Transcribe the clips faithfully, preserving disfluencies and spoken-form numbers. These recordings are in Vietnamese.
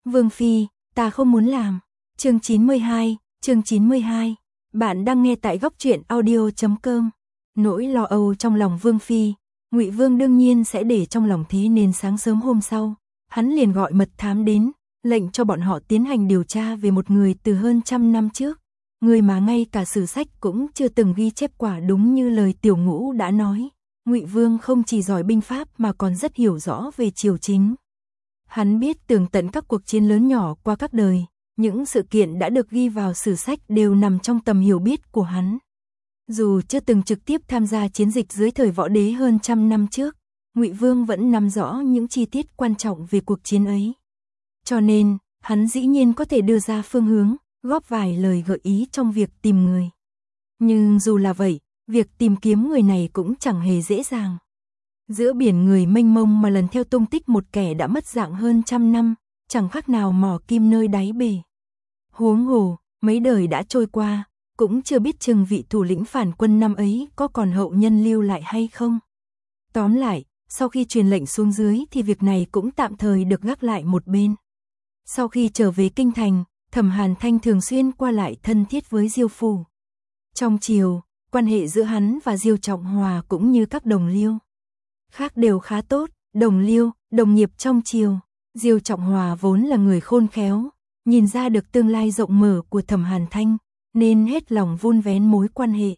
Vương Phi, ta không muốn làm. Chương chín mươi hai, chương chín mươi hai. Bạn đang nghe tại góc truyện audio chấm com. Nỗi lo âu trong lòng Vương Phi, Ngụy Vương đương nhiên sẽ để trong lòng, thế nên sáng sớm hôm sau, hắn liền gọi mật thám đến, lệnh cho bọn họ tiến hành điều tra về một người từ hơn trăm năm trước, người mà ngay cả sử sách cũng chưa từng ghi chép. Quả đúng như lời Tiểu Ngũ đã nói, Ngụy Vương không chỉ giỏi binh pháp mà còn rất hiểu rõ về triều chính. Hắn biết tường tận các cuộc chiến lớn nhỏ qua các đời, những sự kiện đã được ghi vào sử sách đều nằm trong tầm hiểu biết của hắn. Dù chưa từng trực tiếp tham gia chiến dịch dưới thời Võ Đế hơn trăm năm trước, Ngụy Vương vẫn nắm rõ những chi tiết quan trọng về cuộc chiến ấy. Cho nên, hắn dĩ nhiên có thể đưa ra phương hướng, góp vài lời gợi ý trong việc tìm người. Nhưng dù là vậy, việc tìm kiếm người này cũng chẳng hề dễ dàng. Giữa biển người mênh mông mà lần theo tung tích một kẻ đã mất dạng hơn trăm năm, chẳng khác nào mỏ kim nơi đáy bể. Huống hồ, mấy đời đã trôi qua, cũng chưa biết chừng vị thủ lĩnh phản quân năm ấy có còn hậu nhân lưu lại hay không. Tóm lại, sau khi truyền lệnh xuống dưới thì việc này cũng tạm thời được gác lại một bên. Sau khi trở về kinh thành, Thẩm Hàn Thanh thường xuyên qua lại thân thiết với Diêu phủ. Trong triều, quan hệ giữa hắn và Diêu Trọng Hòa cũng như các đồng liêu khác đều khá tốt. Đồng liêu, đồng nghiệp trong triều, Diêu Trọng Hòa vốn là người khôn khéo, nhìn ra được tương lai rộng mở của Thẩm Hàn Thanh, nên hết lòng vun vén mối quan hệ.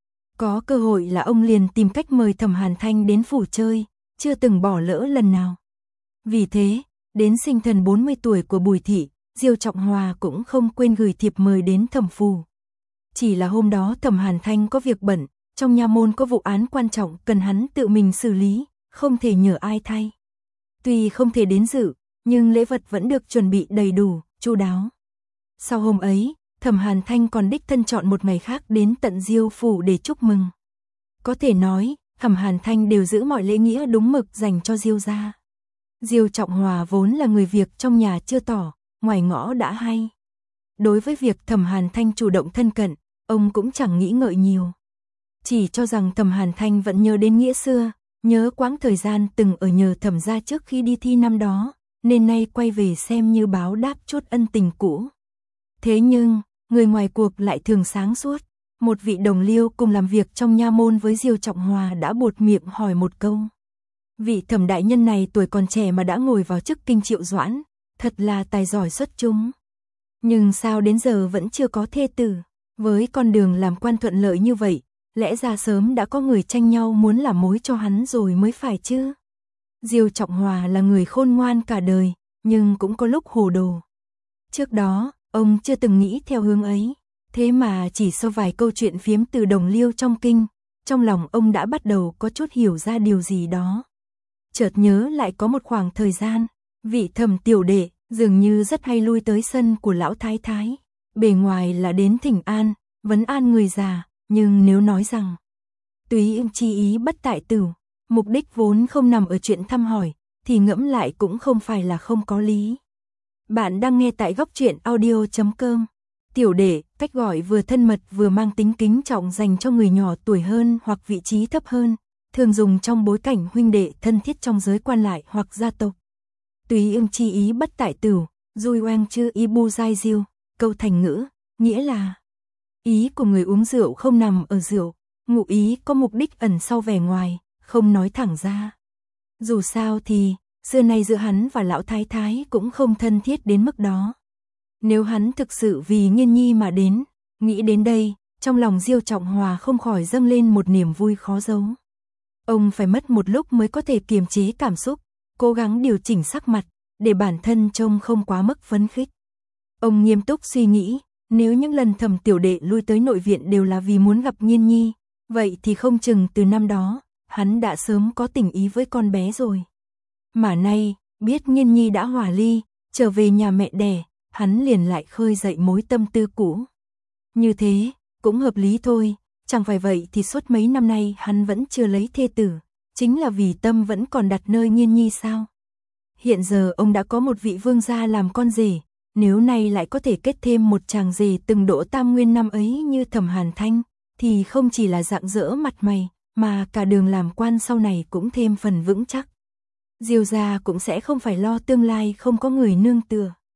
Có cơ hội là ông liền tìm cách mời Thẩm Hàn Thanh đến phủ chơi, chưa từng bỏ lỡ lần nào. Vì thế, đến sinh thần bốn mươi tuổi của Bùi thị, Diêu Trọng Hòa cũng không quên gửi thiệp mời đến Thẩm phủ. Chỉ là hôm đó Thẩm Hàn Thanh có việc bận, trong nha môn có vụ án quan trọng cần hắn tự mình xử lý, không thể nhờ ai thay. Tuy không thể đến dự, nhưng lễ vật vẫn được chuẩn bị đầy đủ, chu đáo. Sau hôm ấy, Thẩm Hàn Thanh còn đích thân chọn một ngày khác đến tận Diêu phủ để chúc mừng. Có thể nói, Thẩm Hàn Thanh đều giữ mọi lễ nghĩa đúng mực dành cho Diêu gia. Diêu Trọng Hòa vốn là người việc trong nhà chưa tỏ, ngoài ngõ đã hay. Đối với việc Thẩm Hàn Thanh chủ động thân cận, ông cũng chẳng nghĩ ngợi nhiều. Chỉ cho rằng Thẩm Hàn Thanh vẫn nhớ đến nghĩa xưa, nhớ quãng thời gian từng ở nhờ Thẩm gia trước khi đi thi năm đó, nên nay quay về xem như báo đáp chút ân tình cũ. Thế nhưng, người ngoài cuộc lại thường sáng suốt. Một vị đồng liêu cùng làm việc trong nha môn với Diêu Trọng Hòa đã buột miệng hỏi một câu. Vị Thẩm đại nhân này tuổi còn trẻ mà đã ngồi vào chức kinh triệu doãn, thật là tài giỏi xuất chúng. Nhưng sao đến giờ vẫn chưa có thê tử? Với con đường làm quan thuận lợi như vậy, lẽ ra sớm đã có người tranh nhau muốn làm mối cho hắn rồi mới phải chứ. Diêu Trọng Hòa là người khôn ngoan cả đời, nhưng cũng có lúc hồ đồ. Trước đó, ông chưa từng nghĩ theo hướng ấy, thế mà chỉ sau vài câu chuyện phiếm từ đồng liêu trong kinh, trong lòng ông đã bắt đầu có chút hiểu ra điều gì đó. Chợt nhớ lại có một khoảng thời gian, vị Thẩm tiểu đệ dường như rất hay lui tới sân của lão thái thái, bề ngoài là đến thỉnh an, vấn an người già, nhưng nếu nói rằng túy chi ý bất tại tử, mục đích vốn không nằm ở chuyện thăm hỏi, thì ngẫm lại cũng không phải là không có lý. Bạn đang nghe tại góc truyện audio chấm com. Tiểu đệ, cách gọi vừa thân mật vừa mang tính kính trọng dành cho người nhỏ tuổi hơn hoặc vị trí thấp hơn, thường dùng trong bối cảnh huynh đệ thân thiết trong giới quan lại hoặc gia tộc. Túy ưng chi ý bất tại tử, dui oang chư y bu giai diêu, câu thành ngữ, nghĩa là ý của người uống rượu không nằm ở rượu, ngụ ý có mục đích ẩn sau vẻ ngoài, không nói thẳng ra. Dù sao thì, xưa nay giữa hắn và lão thái thái cũng không thân thiết đến mức đó. Nếu hắn thực sự vì Nghiên Nhi mà đến, nghĩ đến đây, trong lòng Diêu Trọng Hòa không khỏi dâng lên một niềm vui khó giấu. Ông phải mất một lúc mới có thể kiềm chế cảm xúc, cố gắng điều chỉnh sắc mặt, để bản thân trông không quá mức phấn khích. Ông nghiêm túc suy nghĩ, nếu những lần Thẩm tiểu đệ lui tới nội viện đều là vì muốn gặp Nghiên Nhi, vậy thì không chừng từ năm đó, hắn đã sớm có tình ý với con bé rồi. Mà nay, biết Nghiên Nhi đã hòa ly, trở về nhà mẹ đẻ, hắn liền lại khơi dậy mối tâm tư cũ. Như thế, cũng hợp lý thôi, chẳng phải vậy thì suốt mấy năm nay hắn vẫn chưa lấy thê tử, chính là vì tâm vẫn còn đặt nơi Nghiên Nhi sao? Hiện giờ ông đã có một vị vương gia làm con rể, nếu nay lại có thể kết thêm một chàng rể từng đỗ tam nguyên năm ấy như Thẩm Hàn Thanh, thì không chỉ là rạng rỡ mặt mày, mà cả đường làm quan sau này cũng thêm phần vững chắc. Diêu gia cũng sẽ không phải lo tương lai không có người nương tựa.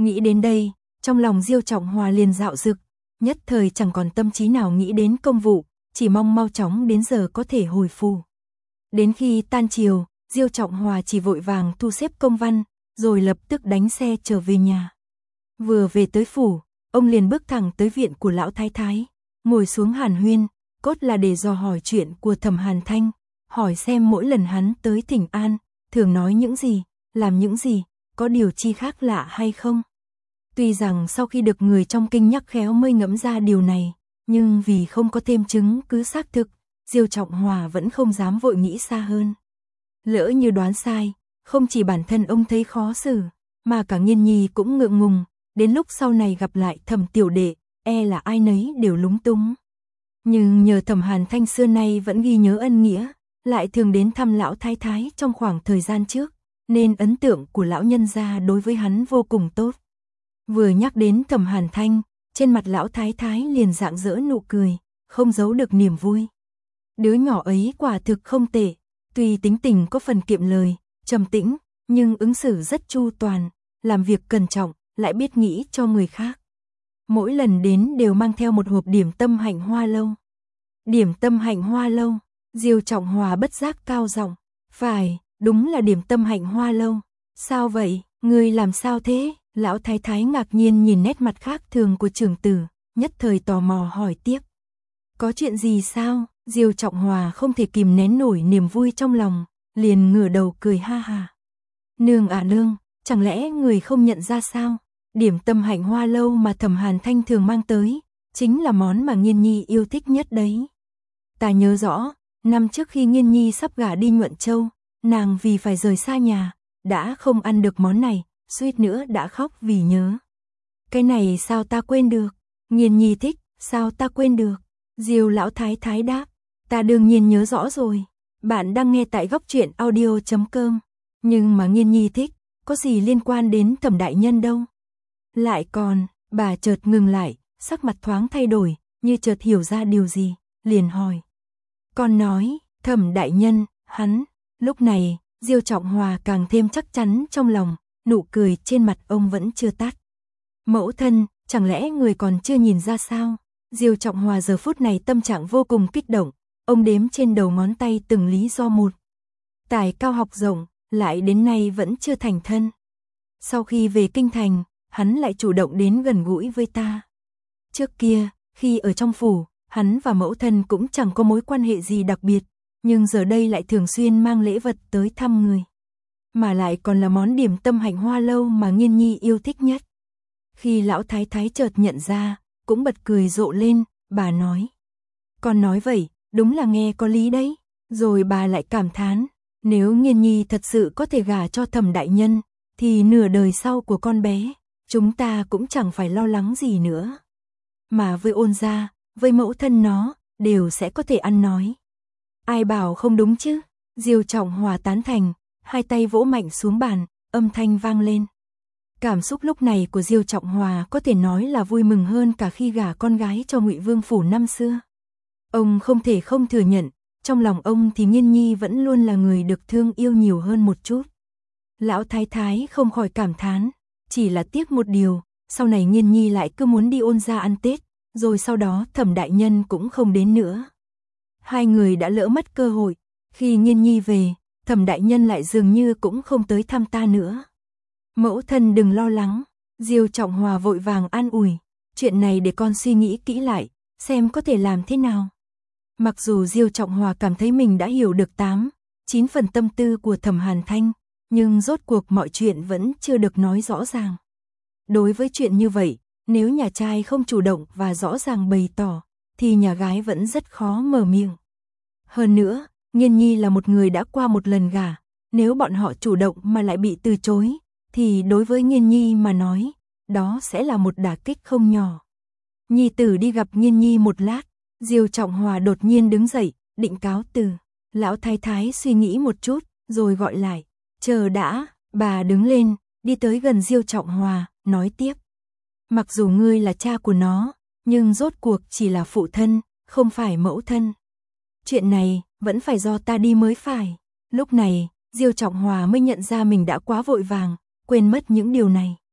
Nghĩ đến đây, trong lòng Diêu Trọng Hòa liền dạo dực, nhất thời chẳng còn tâm trí nào nghĩ đến công vụ, chỉ mong mau chóng đến giờ có thể hồi phủ. Đến khi tan chiều, Diêu Trọng Hòa chỉ vội vàng thu xếp công văn, rồi lập tức đánh xe trở về nhà. Vừa về tới phủ, ông liền bước thẳng tới viện của lão thái thái, ngồi xuống hàn huyên, cốt là để dò hỏi chuyện của Thẩm Hàn Thanh, hỏi xem mỗi lần hắn tới thỉnh an, thường nói những gì, làm những gì, có điều chi khác lạ hay không. Tuy rằng sau khi được người trong kinh nhắc khéo mới ngẫm ra điều này, nhưng vì không có thêm chứng cứ xác thực, Diêu Trọng Hòa vẫn không dám vội nghĩ xa hơn. Lỡ như đoán sai, không chỉ bản thân ông thấy khó xử, mà cả Nghiên Nhi cũng ngượng ngùng, đến lúc sau này gặp lại Thẩm tiểu đệ, e là ai nấy đều lúng túng. Nhưng nhờ Thẩm Hàn Thanh xưa nay vẫn ghi nhớ ân nghĩa, lại thường đến thăm lão thái thái trong khoảng thời gian trước, nên ấn tượng của lão nhân gia đối với hắn vô cùng tốt. Vừa nhắc đến Thẩm Hàn Thanh, trên mặt lão thái thái liền rạng rỡ nụ cười, không giấu được niềm vui. Đứa nhỏ ấy quả thực không tệ, tuy tính tình có phần kiệm lời, trầm tĩnh, nhưng ứng xử rất chu toàn, làm việc cẩn trọng, lại biết nghĩ cho người khác. Mỗi lần đến đều mang theo một hộp điểm tâm hạnh hoa lâu. Điểm tâm hạnh hoa lâu, Diêu Trọng Hòa bất giác cao giọng, phải, đúng là điểm tâm hạnh hoa lâu. Sao vậy, người làm sao thế? Lão thái thái ngạc nhiên nhìn nét mặt khác thường của trưởng tử, nhất thời tò mò hỏi tiếp. Có chuyện gì sao? Diêu Trọng Hòa không thể kìm nén nổi niềm vui trong lòng, liền ngửa đầu cười ha ha. Nương à nương, chẳng lẽ người không nhận ra sao? Điểm tâm hạnh hoa lâu mà Thẩm Hàn Thanh thường mang tới, chính là món mà Nghiên Nhi yêu thích nhất đấy. Ta nhớ rõ, năm trước khi Nghiên Nhi sắp gả đi Nhuận Châu, nàng vì phải rời xa nhà, đã không ăn được món này, suýt nữa đã khóc vì nhớ. Cái này sao ta quên được? Nghiên Nhi thích, sao ta quên được? Diêu lão thái thái đáp, ta đương nhiên nhớ rõ rồi. Bạn đang nghe tại góc truyện audio chấm com. Nhưng mà Nghiên Nhi thích, có gì liên quan đến Thẩm đại nhân đâu? Lại còn, bà chợt ngừng lại, sắc mặt thoáng thay đổi, như chợt hiểu ra điều gì, liền hỏi. Con nói, Thẩm đại nhân, hắn, lúc này, Diêu Trọng Hòa càng thêm chắc chắn trong lòng, nụ cười trên mặt ông vẫn chưa tắt. Mẫu thân, chẳng lẽ người còn chưa nhìn ra sao? Diêu Trọng Hòa giờ phút này tâm trạng vô cùng kích động, ông đếm trên đầu ngón tay từng lý do một. Tài cao học rộng, lại đến nay vẫn chưa thành thân. Sau khi về kinh thành, hắn lại chủ động đến gần gũi với ta. Trước kia, khi ở trong phủ, hắn và mẫu thân cũng chẳng có mối quan hệ gì đặc biệt, nhưng giờ đây lại thường xuyên mang lễ vật tới thăm người. Mà lại còn là món điểm tâm hạnh hoa lâu mà Nghiên Nhi yêu thích nhất. Khi lão thái thái chợt nhận ra, cũng bật cười rộ lên, bà nói. Con nói vậy, đúng là nghe có lý đấy. Rồi bà lại cảm thán, nếu Nghiên Nhi thật sự có thể gả cho Thẩm đại nhân, thì nửa đời sau của con bé, chúng ta cũng chẳng phải lo lắng gì nữa. Mà với Ôn gia, với mẫu thân nó, đều sẽ có thể ăn nói. Ai bảo không đúng chứ? Diêu Trọng Hòa tán thành, hai tay vỗ mạnh xuống bàn, âm thanh vang lên. Cảm xúc lúc này của Diêu Trọng Hòa có thể nói là vui mừng hơn cả khi gả con gái cho Ngụy Vương phủ năm xưa. Ông không thể không thừa nhận, trong lòng ông thì Nghiên Nhi vẫn luôn là người được thương yêu nhiều hơn một chút. Lão thái thái không khỏi cảm thán, chỉ là tiếc một điều, sau này Nghiên Nhi lại cứ muốn đi Ôn gia ăn Tết, rồi sau đó Thẩm đại nhân cũng không đến nữa. Hai người đã lỡ mất cơ hội, khi Nghiên Nhi về, Thẩm đại nhân lại dường như cũng không tới thăm ta nữa. Mẫu thân đừng lo lắng, Diêu Trọng Hòa vội vàng an ủi, chuyện này để con suy nghĩ kỹ lại, xem có thể làm thế nào. Mặc dù Diêu Trọng Hòa cảm thấy mình đã hiểu được tám, chín phần tâm tư của Thẩm Hàn Thanh, nhưng rốt cuộc mọi chuyện vẫn chưa được nói rõ ràng. Đối với chuyện như vậy, nếu nhà trai không chủ động và rõ ràng bày tỏ, thì nhà gái vẫn rất khó mở miệng. Hơn nữa, Nghiên Nhi là một người đã qua một lần gả, nếu bọn họ chủ động mà lại bị từ chối, thì đối với Nghiên Nhi mà nói, đó sẽ là một đả kích không nhỏ. Nhi tử đi gặp Nghiên Nhi một lát, Diêu Trọng Hòa đột nhiên đứng dậy, định cáo từ. Lão thái thái suy nghĩ một chút, rồi gọi lại, chờ đã, bà đứng lên, đi tới gần Diêu Trọng Hòa, nói tiếp. Mặc dù ngươi là cha của nó, nhưng rốt cuộc chỉ là phụ thân, không phải mẫu thân. Chuyện này, vẫn phải do ta đi mới phải. Lúc này, Diêu Trọng Hòa mới nhận ra mình đã quá vội vàng, quên mất những điều này.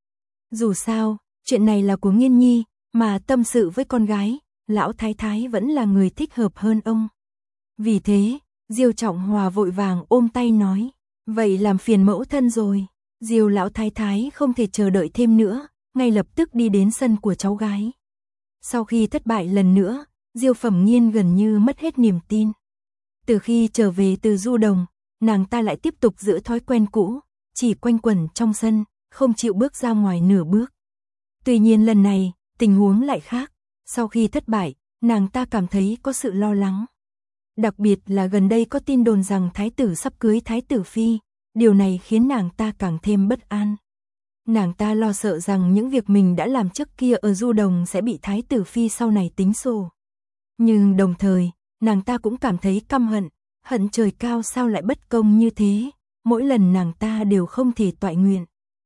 Dù sao, chuyện này là của Nghiên Nhi, mà tâm sự với con gái, lão thái thái vẫn là người thích hợp hơn ông. Vì thế, Diêu Trọng Hòa vội vàng ôm tay nói, vậy làm phiền mẫu thân rồi. Diêu lão thái thái không thể chờ đợi thêm nữa, ngay lập tức đi đến sân của cháu gái. Sau khi thất bại lần nữa, Diêu Phẩm Nghiên gần như mất hết niềm tin. Từ khi trở về từ du đồng, nàng ta lại tiếp tục giữ thói quen cũ, chỉ quanh quẩn trong sân, không chịu bước ra ngoài nửa bước. Tuy nhiên lần này, tình huống lại khác. Sau khi thất bại, nàng ta cảm thấy có sự lo lắng. Đặc biệt là gần đây có tin đồn rằng thái tử sắp cưới thái tử phi, điều này khiến nàng ta càng thêm bất an. Nàng ta lo sợ rằng những việc mình đã làm trước kia ở du đồng sẽ bị thái tử phi sau này tính sổ. Nhưng đồng thời, nàng ta cũng cảm thấy căm hận, hận trời cao sao lại bất công như thế, mỗi lần nàng ta đều không thể toại nguyện.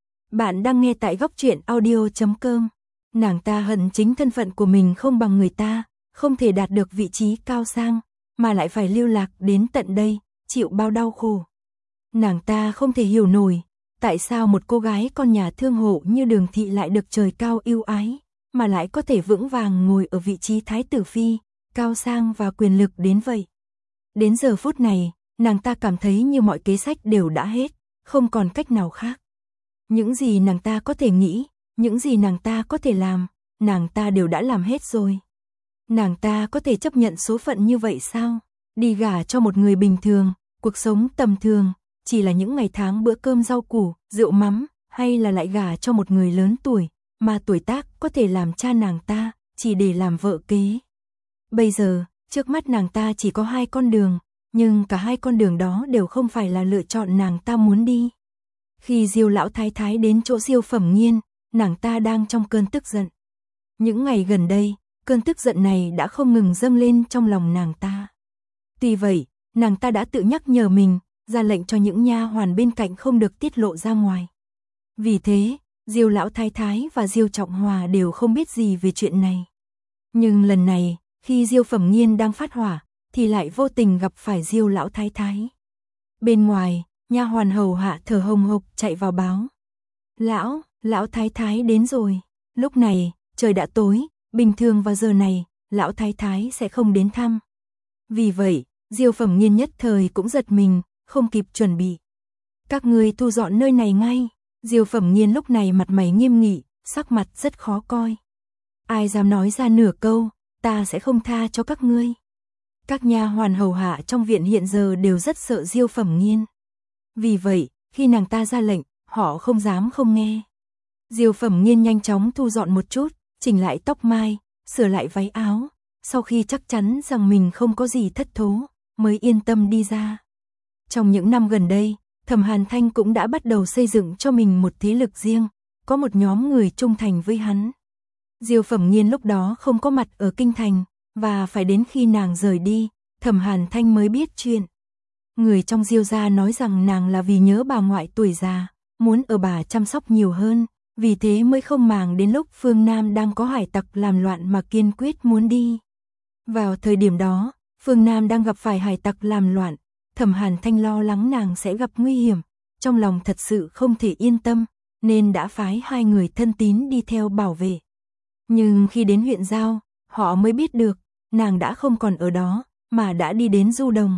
Bạn đang nghe tại góc truyện audio chấm com. Nàng ta hận chính thân phận của mình không bằng người ta, không thể đạt được vị trí cao sang, mà lại phải lưu lạc đến tận đây, chịu bao đau khổ. Nàng ta không thể hiểu nổi, tại sao một cô gái con nhà thương hộ như Đường Thị lại được trời cao yêu ái, mà lại có thể vững vàng ngồi ở vị trí thái tử phi, cao sang và quyền lực đến vậy. Đến giờ phút này, nàng ta cảm thấy như mọi kế sách đều đã hết, không còn cách nào khác. Những gì nàng ta có thể nghĩ, những gì nàng ta có thể làm, nàng ta đều đã làm hết rồi. Nàng ta có thể chấp nhận số phận như vậy sao? Đi gả cho một người bình thường, cuộc sống tầm thường, chỉ là những ngày tháng bữa cơm rau củ, rượu mắm, hay là lại gả cho một người lớn tuổi, mà tuổi tác có thể làm cha nàng ta, chỉ để làm vợ kế. Bây giờ, trước mắt nàng ta chỉ có hai con đường, nhưng cả hai con đường đó đều không phải là lựa chọn nàng ta muốn đi. Khi Diêu lão thái thái đến chỗ Diêu Phẩm Nghiên, nàng ta đang trong cơn tức giận. Những ngày gần đây, cơn tức giận này đã không ngừng dâng lên trong lòng nàng ta. Tuy vậy, nàng ta đã tự nhắc nhở mình, ra lệnh cho những nha hoàn bên cạnh không được tiết lộ ra ngoài. Vì thế, Diêu lão thái thái và Diêu Trọng Hòa đều không biết gì về chuyện này. Nhưng lần này, khi Diêu Phẩm Nghiên đang phát hỏa, thì lại vô tình gặp phải Diêu lão thái thái. Bên ngoài, nha hoàn hầu hạ thở hồng hộc chạy vào báo. Lão, lão thái thái đến rồi. Lúc này, trời đã tối, bình thường vào giờ này, lão thái thái sẽ không đến thăm. Vì vậy, Diêu Phẩm Nghiên nhất thời cũng giật mình, không kịp chuẩn bị. Các ngươi thu dọn nơi này ngay. Diêu Phẩm Nghiên lúc này mặt mày nghiêm nghị, sắc mặt rất khó coi. Ai dám nói ra nửa câu, ta sẽ không tha cho các ngươi. Các nha hoàn hầu hạ trong viện hiện giờ đều rất sợ Diêu Phẩm Nghiên. Vì vậy, khi nàng ta ra lệnh, họ không dám không nghe. Diêu Phẩm Nghiên nhanh chóng thu dọn một chút, chỉnh lại tóc mai, sửa lại váy áo, sau khi chắc chắn rằng mình không có gì thất thố, mới yên tâm đi ra. Trong những năm gần đây, Thẩm Hàn Thanh cũng đã bắt đầu xây dựng cho mình một thế lực riêng, có một nhóm người trung thành với hắn. Diêu Phẩm Nghiên lúc đó không có mặt ở kinh thành, và phải đến khi nàng rời đi, Thẩm Hàn Thanh mới biết chuyện. Người trong Diêu gia nói rằng nàng là vì nhớ bà ngoại tuổi già, muốn ở bà chăm sóc nhiều hơn, vì thế mới không màng đến lúc phương Nam đang có hải tặc làm loạn mà kiên quyết muốn đi. Vào thời điểm đó, phương Nam đang gặp phải hải tặc làm loạn, Thẩm Hàn Thanh lo lắng nàng sẽ gặp nguy hiểm, trong lòng thật sự không thể yên tâm, nên đã phái hai người thân tín đi theo bảo vệ. Nhưng khi đến huyện Giao, họ mới biết được, nàng đã không còn ở đó, mà đã đi đến du đồng.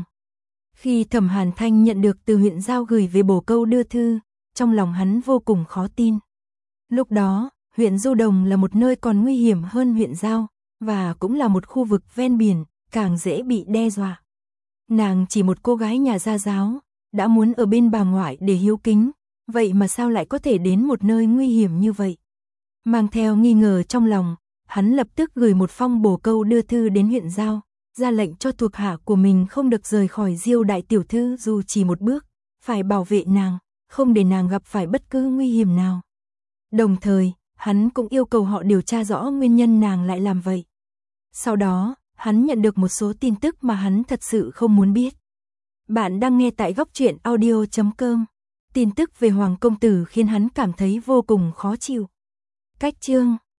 Khi Thẩm Hàn Thanh nhận được từ huyện Giao gửi về bổ câu đưa thư, trong lòng hắn vô cùng khó tin. Lúc đó, huyện Du Đồng là một nơi còn nguy hiểm hơn huyện Giao, và cũng là một khu vực ven biển, càng dễ bị đe dọa. Nàng chỉ một cô gái nhà gia giáo, đã muốn ở bên bà ngoại để hiếu kính, vậy mà sao lại có thể đến một nơi nguy hiểm như vậy? Mang theo nghi ngờ trong lòng, hắn lập tức gửi một phong bổ câu đưa thư đến huyện Giao, ra lệnh cho thuộc hạ của mình không được rời khỏi Diêu đại tiểu thư dù chỉ một bước, phải bảo vệ nàng, không để nàng gặp phải bất cứ nguy hiểm nào. Đồng thời, hắn cũng yêu cầu họ điều tra rõ nguyên nhân nàng lại làm vậy. Sau đó, hắn nhận được một số tin tức mà hắn thật sự không muốn biết. Bạn đang nghe tại góc truyện audio chấm com. Tin tức về Hoàng công tử khiến hắn cảm thấy vô cùng khó chịu. Cách chương